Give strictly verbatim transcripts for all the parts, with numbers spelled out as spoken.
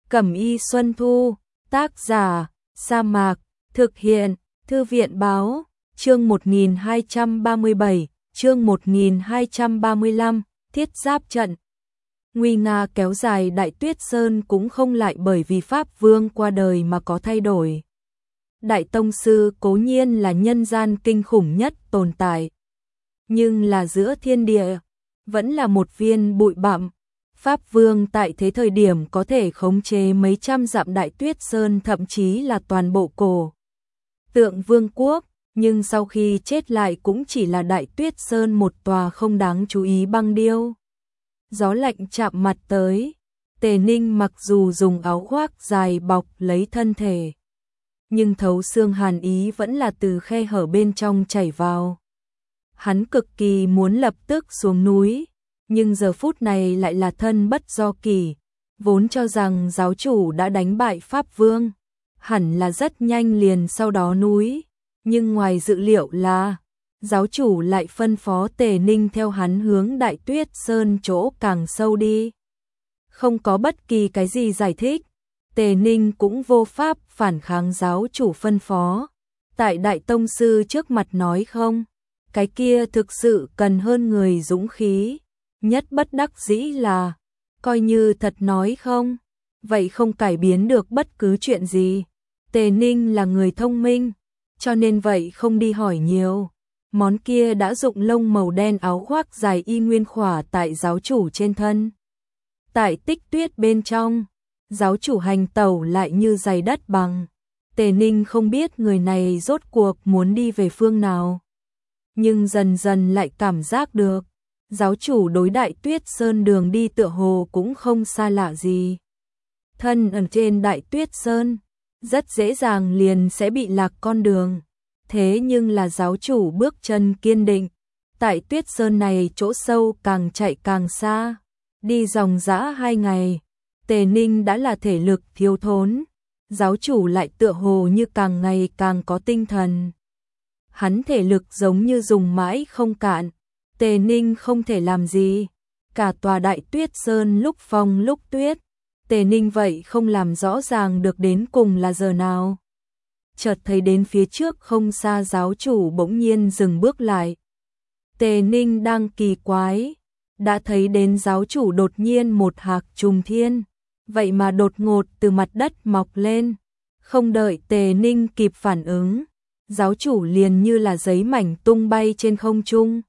Cẩm y Xuân Thu, tác giả, Sa Mạc, thực hiện, Thư viện báo, chương một nghìn hai trăm ba mươi bảy, chương một nghìn hai trăm ba mươi lăm, thiết giáp trận. Nguy nga kéo dài Đại Tuyết Sơn cũng không lại bởi vì Pháp Vương qua đời mà có thay đổi. Đại Tông Sư cố nhiên là nhân gian kinh khủng nhất tồn tại, nhưng là giữa thiên địa, vẫn là một viên bụi bặm. Pháp Vương tại thế thời điểm có thể khống chế mấy trăm dặm Đại Tuyết Sơn, thậm chí là toàn bộ cổ Tượng Vương quốc, nhưng sau khi chết lại cũng chỉ là Đại Tuyết Sơn một tòa không đáng chú ý băng điêu. Gió lạnh chạm mặt tới, Tề Ninh mặc dù dùng áo khoác dài bọc lấy thân thể, nhưng thấu xương hàn ý vẫn là từ khe hở bên trong chảy vào. Hắn cực kỳ muốn lập tức xuống núi, nhưng giờ phút này lại là thân bất do kỳ, vốn cho rằng giáo chủ đã đánh bại Pháp Vương, hẳn là rất nhanh liền sau đó núi, nhưng ngoài dự liệu là giáo chủ lại phân phó Tề Ninh theo hắn hướng Đại Tuyết Sơn chỗ càng sâu đi. Không có bất kỳ cái gì giải thích, Tề Ninh cũng vô pháp phản kháng giáo chủ phân phó. Tại Đại Tông Sư trước mặt nói không, cái kia thực sự cần hơn người dũng khí. Nhất bất đắc dĩ là, coi như thật nói không, vậy không cải biến được bất cứ chuyện gì. Tề Ninh là người thông minh, cho nên vậy không đi hỏi nhiều. Món kia đã dụng lông màu đen áo khoác dài y nguyên khỏa tại giáo chủ trên thân. Tại Tích Tuyết bên trong, giáo chủ hành tẩu lại như dày đất bằng. Tề Ninh không biết người này rốt cuộc muốn đi về phương nào, nhưng dần dần lại cảm giác được giáo chủ đối Đại Tuyết Sơn đường đi tựa hồ cũng không xa lạ gì. Thân ở trên Đại Tuyết Sơn, rất dễ dàng liền sẽ bị lạc con đường. Thế nhưng là giáo chủ bước chân kiên định, tại Tuyết Sơn này chỗ sâu càng chạy càng xa. Đi dòng dã hai ngày, Tề Ninh đã là thể lực thiếu thốn, giáo chủ lại tựa hồ như càng ngày càng có tinh thần. Hắn thể lực giống như dùng mãi không cạn, Tề Ninh không thể làm gì. Cả tòa Đại Tuyết Sơn lúc phong lúc tuyết, Tề Ninh vậy không làm rõ ràng được đến cùng là giờ nào. Chợt thấy đến phía trước không xa giáo chủ bỗng nhiên dừng bước lại. Tề Ninh đang kỳ quái, đã thấy đến giáo chủ đột nhiên một hạc trùng thiên, vậy mà đột ngột từ mặt đất mọc lên. Không đợi Tề Ninh kịp phản ứng, giáo chủ liền như là giấy mảnh tung bay trên không trung,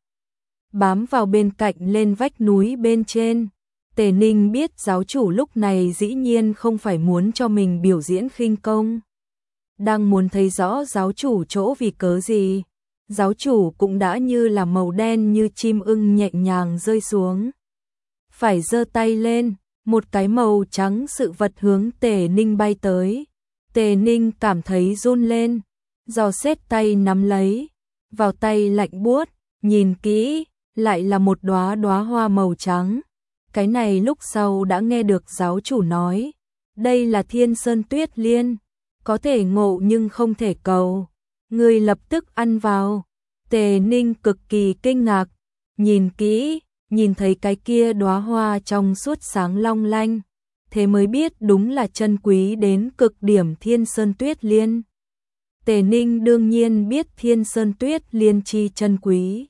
bám vào bên cạnh lên vách núi bên trên. Tề Ninh biết giáo chủ lúc này dĩ nhiên không phải muốn cho mình biểu diễn khinh công, đang muốn thấy rõ giáo chủ chỗ vì cớ gì. Giáo chủ cũng đã như là màu đen như chim ưng nhẹ nhàng rơi xuống. Phải giơ tay lên, một cái màu trắng sự vật hướng Tề Ninh bay tới. Tề Ninh cảm thấy run lên, giò xét tay nắm lấy, vào tay lạnh buốt, nhìn kỹ, lại là một đóa đóa hoa màu trắng. Cái này lúc sau đã nghe được giáo chủ nói, đây là Thiên Sơn Tuyết Liên, có thể ngộ nhưng không thể cầu, người lập tức ăn vào. Tề Ninh cực kỳ kinh ngạc, nhìn kỹ, nhìn thấy cái kia đóa hoa trong suốt sáng long lanh, thế mới biết đúng là chân quý đến cực điểm Thiên Sơn Tuyết Liên. Tề Ninh đương nhiên biết Thiên Sơn Tuyết Liên chi chân quý,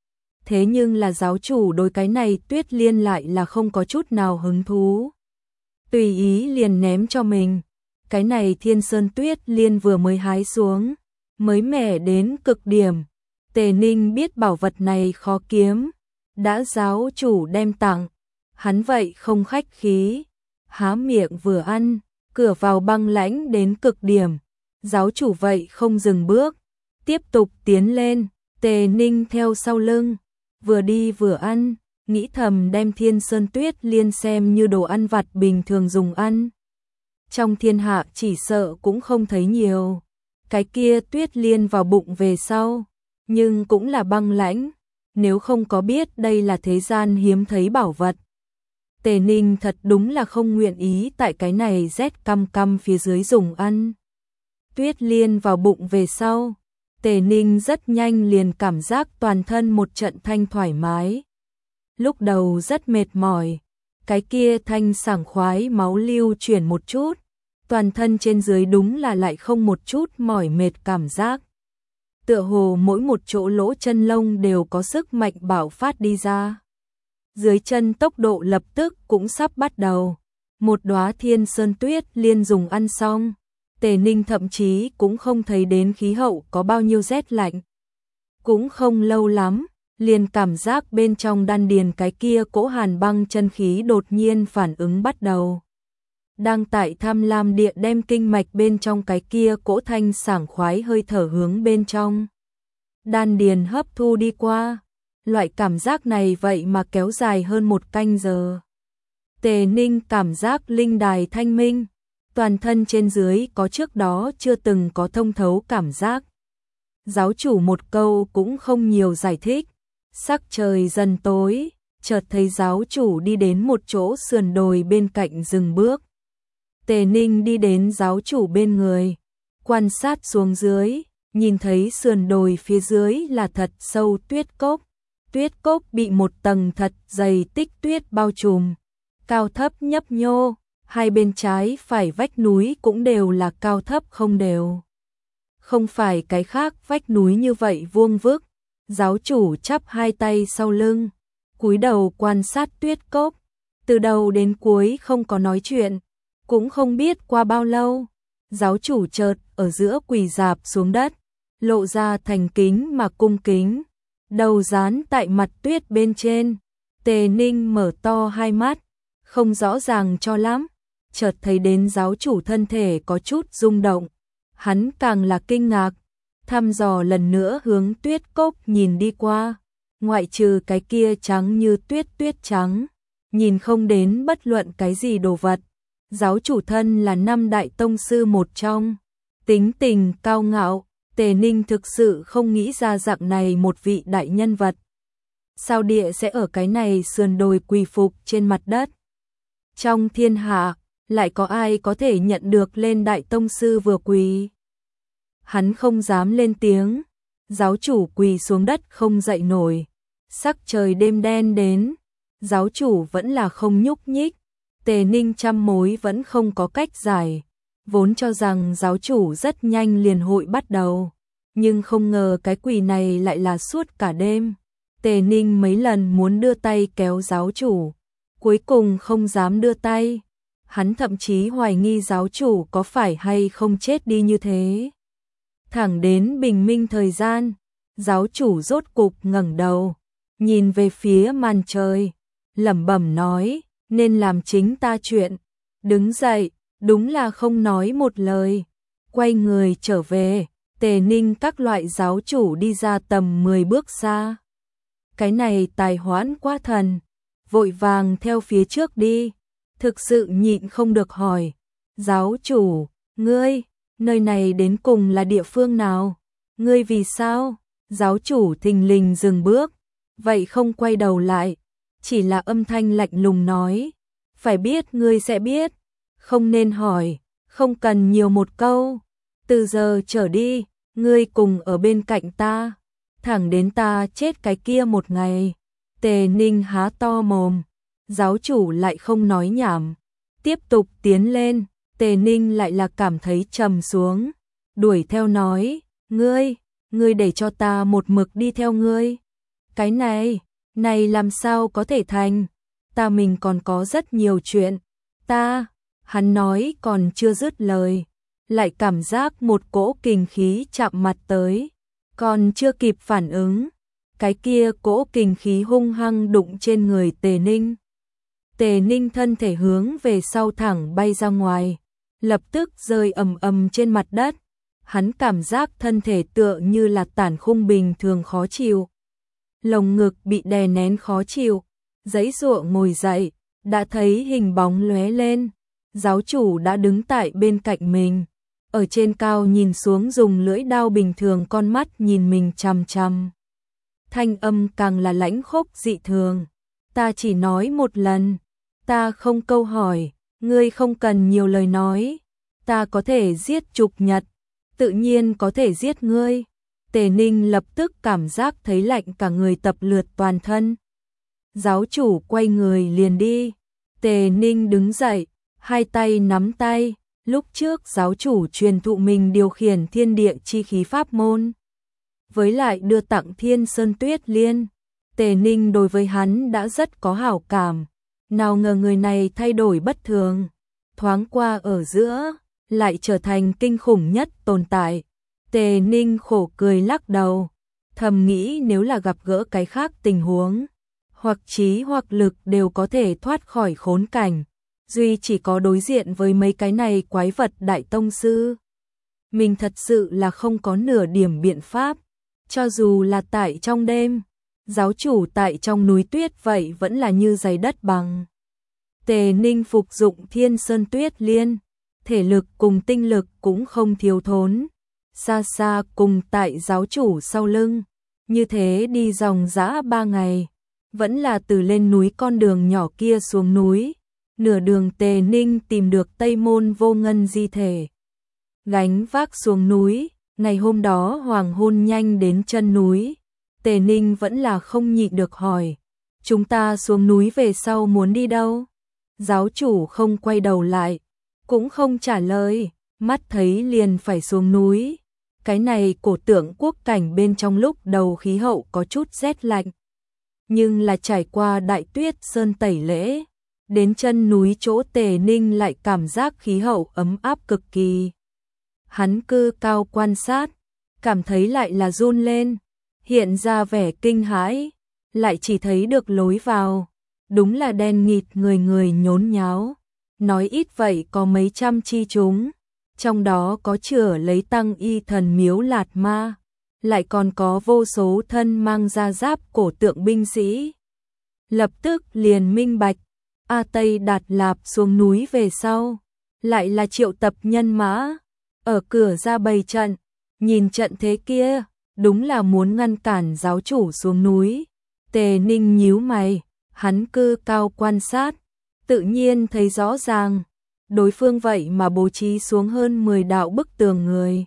thế nhưng là giáo chủ đối cái này Tuyết Liên lại là không có chút nào hứng thú, tùy ý liền ném cho mình. Cái này Thiên Sơn Tuyết Liên vừa mới hái xuống, mới mẻ đến cực điểm. Tề Ninh biết bảo vật này khó kiếm, đã giáo chủ đem tặng, hắn vậy không khách khí, há miệng vừa ăn, cửa vào băng lãnh đến cực điểm. Giáo chủ vậy không dừng bước, tiếp tục tiến lên. Tề Ninh theo sau lưng, vừa đi vừa ăn, nghĩ thầm đem Thiên Sơn Tuyết Liên xem như đồ ăn vặt bình thường dùng ăn. Trong thiên hạ chỉ sợ cũng không thấy nhiều. Cái kia Tuyết Liên vào bụng về sau, nhưng cũng là băng lãnh, nếu không có biết đây là thế gian hiếm thấy bảo vật, Tề Ninh thật đúng là không nguyện ý tại cái này rét căm căm phía dưới dùng ăn. Tuyết Liên vào bụng về sau, Tề Ninh rất nhanh liền cảm giác toàn thân một trận thanh thoải mái. Lúc đầu rất mệt mỏi, cái kia thanh sảng khoái máu lưu chuyển một chút, toàn thân trên dưới đúng là lại không một chút mỏi mệt cảm giác. Tựa hồ mỗi một chỗ lỗ chân lông đều có sức mạnh bạo phát đi ra. Dưới chân tốc độ lập tức cũng sắp bắt đầu. Một đóa thiên sơn tuyết liên dùng ăn xong, Tề Ninh thậm chí cũng không thấy đến khí hậu có bao nhiêu rét lạnh. Cũng không lâu lắm, liền cảm giác bên trong đan điền cái kia cỗ hàn băng chân khí đột nhiên phản ứng bắt đầu. Đang tại tham lam địa đem kinh mạch bên trong cái kia cỗ thanh sảng khoái hơi thở hướng bên trong đan điền hấp thu đi qua. Loại cảm giác này vậy mà kéo dài hơn một canh giờ. Tề Ninh cảm giác linh đài thanh minh, toàn thân trên dưới có trước đó chưa từng có thông thấu cảm giác. Giáo chủ một câu cũng không nhiều giải thích. Sắc trời dần tối, chợt thấy giáo chủ đi đến một chỗ sườn đồi bên cạnh dừng bước. Tề Ninh đi đến giáo chủ bên người, quan sát xuống dưới, nhìn thấy sườn đồi phía dưới là thật sâu tuyết cốc. Tuyết cốc bị một tầng thật dày tích tuyết bao trùm, cao thấp nhấp nhô, hai bên trái phải vách núi cũng đều là cao thấp không đều. Không phải cái khác vách núi như vậy vuông vức. Giáo chủ chắp hai tay sau lưng, cúi đầu quan sát tuyết cốc, từ đầu đến cuối không có nói chuyện, cũng không biết qua bao lâu. Giáo chủ chợt ở giữa quỳ rạp xuống đất, lộ ra thành kính mà cung kính, đầu dán tại mặt tuyết bên trên. Tề Ninh mở to hai mắt, không rõ ràng cho lắm, chợt thấy đến giáo chủ thân thể có chút rung động, hắn càng là kinh ngạc, thăm dò lần nữa hướng tuyết cốc nhìn đi qua, ngoại trừ cái kia trắng như tuyết tuyết trắng, nhìn không đến bất luận cái gì đồ vật. Giáo chủ thân là năm đại tông sư một trong, tính tình cao ngạo, Tề Ninh thực sự không nghĩ ra dạng này một vị đại nhân vật. Sao địa sẽ ở cái này sườn đồi quỳ phục trên mặt đất? Trong thiên hạ, lại có ai có thể nhận được lên đại tông sư vừa quỳ? Hắn không dám lên tiếng, giáo chủ quỳ xuống đất không dậy nổi. Sắc trời đêm đen đến, giáo chủ vẫn là không nhúc nhích. Tề Ninh trăm mối vẫn không có cách giải, vốn cho rằng giáo chủ rất nhanh liền hội bắt đầu, nhưng không ngờ cái quỳ này lại là suốt cả đêm. Tề Ninh mấy lần muốn đưa tay kéo giáo chủ, cuối cùng không dám đưa tay. Hắn thậm chí hoài nghi giáo chủ có phải hay không chết đi như thế. Thẳng đến bình minh thời gian, giáo chủ rốt cục ngẩng đầu, nhìn về phía màn trời, lẩm bẩm nói, nên làm chính ta chuyện. Đứng dậy, đúng là không nói một lời, quay người trở về. Tề Ninh các loại giáo chủ đi ra tầm mười bước xa. Cái này tài hoãn quá thần, vội vàng theo phía trước đi, thực sự nhịn không được hỏi, giáo chủ, ngươi, nơi này đến cùng là địa phương nào? Ngươi vì sao? Giáo chủ thình lình dừng bước, vậy không quay đầu lại, chỉ là âm thanh lạnh lùng nói, phải biết ngươi sẽ biết, không nên hỏi, không cần nhiều một câu, từ giờ trở đi, ngươi cùng ở bên cạnh ta, thẳng đến ta chết cái kia một ngày. Tề Ninh há to mồm, giáo chủ lại không nói nhảm, tiếp tục tiến lên. Tề Ninh lại là cảm thấy trầm xuống, đuổi theo nói, ngươi, ngươi để cho ta một mực đi theo ngươi. Cái này, này làm sao có thể thành, ta mình còn có rất nhiều chuyện, ta, hắn nói còn chưa dứt lời, lại cảm giác một cỗ kình khí chạm mặt tới, còn chưa kịp phản ứng, cái kia cỗ kình khí hung hăng đụng trên người Tề Ninh. Tề Ninh thân thể hướng về sau thẳng bay ra ngoài, lập tức rơi ầm ầm trên mặt đất. Hắn cảm giác thân thể tựa như là tản khung bình thường khó chịu. Lồng ngực bị đè nén khó chịu, giãy giụa ngồi dậy, đã thấy hình bóng lóe lên. Giáo chủ đã đứng tại bên cạnh mình, ở trên cao nhìn xuống dùng lưỡi đao bình thường con mắt nhìn mình chằm chằm. Thanh âm càng là lãnh khốc dị thường. Ta chỉ nói một lần, ta không câu hỏi, ngươi không cần nhiều lời nói, ta có thể giết Trục Nhật, tự nhiên có thể giết ngươi. Tề Ninh lập tức cảm giác thấy lạnh cả người tập lượt toàn thân. Giáo chủ quay người liền đi. Tề Tề Ninh đứng dậy, hai tay nắm tay, lúc trước giáo chủ truyền thụ mình điều khiển thiên địa chi khí pháp môn. Với lại đưa tặng Thiên Sơn Tuyết Liên, Tề Ninh đối với hắn đã rất có hảo cảm, nào ngờ người này thay đổi bất thường, thoáng qua ở giữa, lại trở thành kinh khủng nhất tồn tại. Tề Ninh khổ cười lắc đầu, thầm nghĩ nếu là gặp gỡ cái khác tình huống, hoặc trí hoặc lực đều có thể thoát khỏi khốn cảnh, duy chỉ có đối diện với mấy cái này quái vật đại tông sư. Mình thật sự là không có nửa điểm biện pháp, cho dù là tại trong đêm, giáo chủ tại trong núi tuyết vậy vẫn là như giày đất bằng. Tề Ninh phục dụng Thiên Sơn Tuyết Liên, thể lực cùng tinh lực cũng không thiếu thốn, xa xa cùng tại giáo chủ sau lưng, như thế đi dòng dã ba ngày, vẫn là từ lên núi con đường nhỏ kia xuống núi, nửa đường Tề Ninh tìm được Tây Môn Vô Ngân di thể, gánh vác xuống núi. Ngày hôm đó hoàng hôn nhanh đến chân núi, Tề Ninh vẫn là không nhịn được hỏi, chúng ta xuống núi về sau muốn đi đâu? Giáo chủ không quay đầu lại, cũng không trả lời, mắt thấy liền phải xuống núi. Cái này cổ tượng quốc cảnh bên trong lúc đầu khí hậu có chút rét lạnh, nhưng là trải qua đại tuyết sơn tẩy lễ, đến chân núi chỗ Tề Ninh lại cảm giác khí hậu ấm áp cực kỳ. Hắn cư cao quan sát, cảm thấy lại là run lên, hiện ra vẻ kinh hãi, lại chỉ thấy được lối vào, đúng là đen nghịt người người nhốn nháo, nói ít vậy có mấy trăm chi chúng, trong đó có chửa lấy tăng y thần miếu Lạt Ma, lại còn có vô số thân mang da giáp cổ tượng binh sĩ. Lập tức liền minh bạch, A Tây Đạt Lạp xuống núi về sau, lại là triệu tập nhân mã, ở cửa ra bày trận, nhìn trận thế kia, đúng là muốn ngăn cản giáo chủ xuống núi. Tề Ninh nhíu mày, hắn cư cao quan sát, tự nhiên thấy rõ ràng, đối phương vậy mà bố trí xuống hơn mười đạo bức tường người.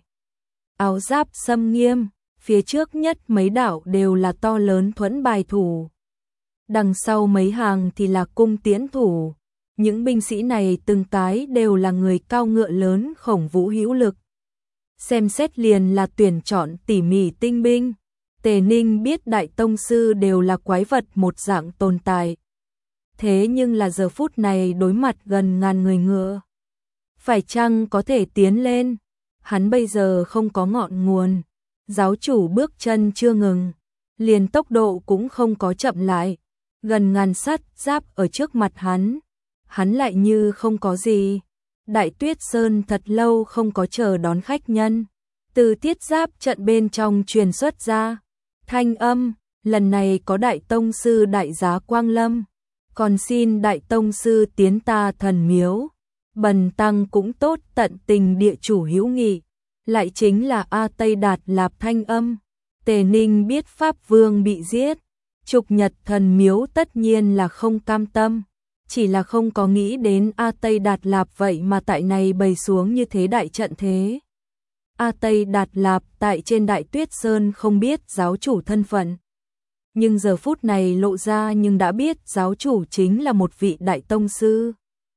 Áo giáp xâm nghiêm, phía trước nhất mấy đạo đều là to lớn thuẫn bài thủ. Đằng sau mấy hàng thì là cung tiễn thủ. Những binh sĩ này từng cái đều là người cao ngựa lớn khổng vũ hữu lực. Xem xét liền là tuyển chọn tỉ mỉ tinh binh. Tề Ninh biết đại tông sư đều là quái vật một dạng tồn tại. Thế nhưng là giờ phút này đối mặt gần ngàn người ngựa, phải chăng có thể tiến lên? Hắn bây giờ không có ngọn nguồn. Giáo chủ bước chân chưa ngừng, liền tốc độ cũng không có chậm lại. Gần ngàn sắt giáp ở trước mặt hắn, hắn lại như không có gì. Đại Tuyết Sơn thật lâu không có chờ đón khách nhân. Từ thiết giáp trận bên trong truyền xuất ra thanh âm, lần này có đại tông sư đại giá Quang Lâm, còn xin đại tông sư tiến ta thần miếu. Bần tăng cũng tốt tận tình địa chủ hữu nghị, lại chính là A Tây Đạt Lạp thanh âm. Tề Ninh biết Pháp Vương bị giết, Trục Nhật thần miếu tất nhiên là không cam tâm, chỉ là không có nghĩ đến A Tây Đạt Lạp vậy mà tại này bày xuống như thế đại trận thế. A Tây Đạt Lạp tại trên Đại Tuyết Sơn không biết giáo chủ thân phận, nhưng giờ phút này lộ ra nhưng đã biết giáo chủ chính là một vị đại tông sư.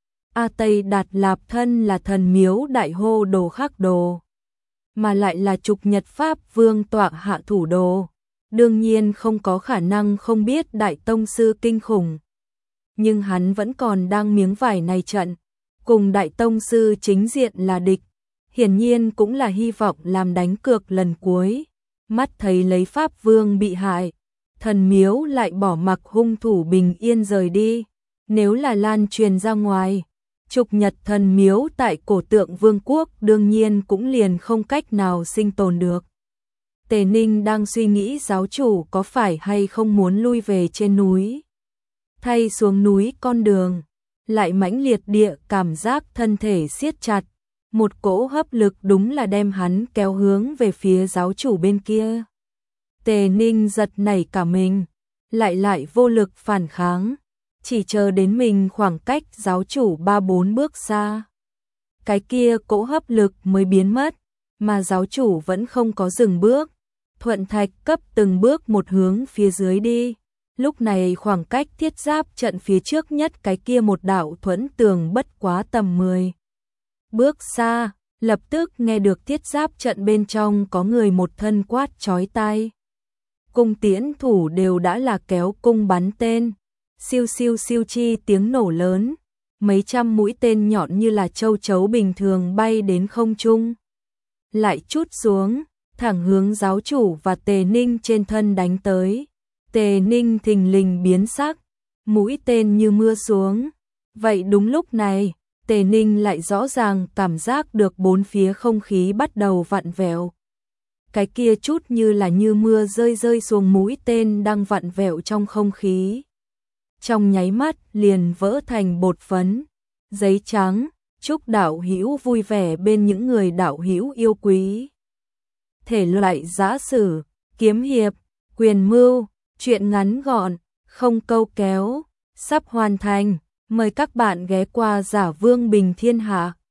A Tây Đạt Lạp thân là thần miếu đại hô đồ khắc đồ, mà lại là Trục Nhật Pháp Vương tọa hạ thủ đồ, đương nhiên không có khả năng không biết đại tông sư kinh khủng. Nhưng hắn vẫn còn đang miếng vải này trận, cùng đại tông sư chính diện là địch, hiển nhiên cũng là hy vọng làm đánh cược lần cuối. Mắt thấy lấy Pháp Vương bị hại, thần miếu lại bỏ mặc hung thủ bình yên rời đi, nếu là lan truyền ra ngoài, Trục Nhật thần miếu tại cổ tượng vương quốc đương nhiên cũng liền không cách nào sinh tồn được. Tề Ninh đang suy nghĩ giáo chủ có phải hay không muốn lui về trên núi. Thay xuống núi con đường, lại mãnh liệt địa cảm giác thân thể siết chặt, một cỗ hấp lực đúng là đem hắn kéo hướng về phía giáo chủ bên kia. Tề Ninh giật nảy cả mình, lại lại vô lực phản kháng, chỉ chờ đến mình khoảng cách giáo chủ ba bốn bước xa. Cái kia cỗ hấp lực mới biến mất, mà giáo chủ vẫn không có dừng bước, thuận thạch cấp từng bước một hướng phía dưới đi. Lúc này khoảng cách thiết giáp trận phía trước nhất cái kia một đạo thuẫn tường bất quá tầm mười bước xa, lập tức nghe được thiết giáp trận bên trong có người một thân quát chói tai. Cung tiễn thủ đều đã là kéo cung bắn tên, siêu siêu siêu chi tiếng nổ lớn, mấy trăm mũi tên nhọn như là châu chấu bình thường bay đến không trung, lại chút xuống, thẳng hướng giáo chủ và Tề Ninh trên thân đánh tới. Tề Ninh thình lình biến sắc, mũi tên như mưa xuống. Vậy đúng lúc này, Tề Ninh lại rõ ràng cảm giác được bốn phía không khí bắt đầu vặn vẹo. Cái kia chút như là như mưa rơi rơi xuống mũi tên đang vặn vẹo trong không khí. Trong nháy mắt liền vỡ thành bột phấn, giấy trắng, chúc đạo hữu vui vẻ bên những người đạo hữu yêu quý. Thể loại giã sử, kiếm hiệp, quyền mưu, truyện ngắn gọn, không câu kéo, sắp hoàn thành. Mời các bạn ghé qua Giả Vương Bình Thiên Hạ.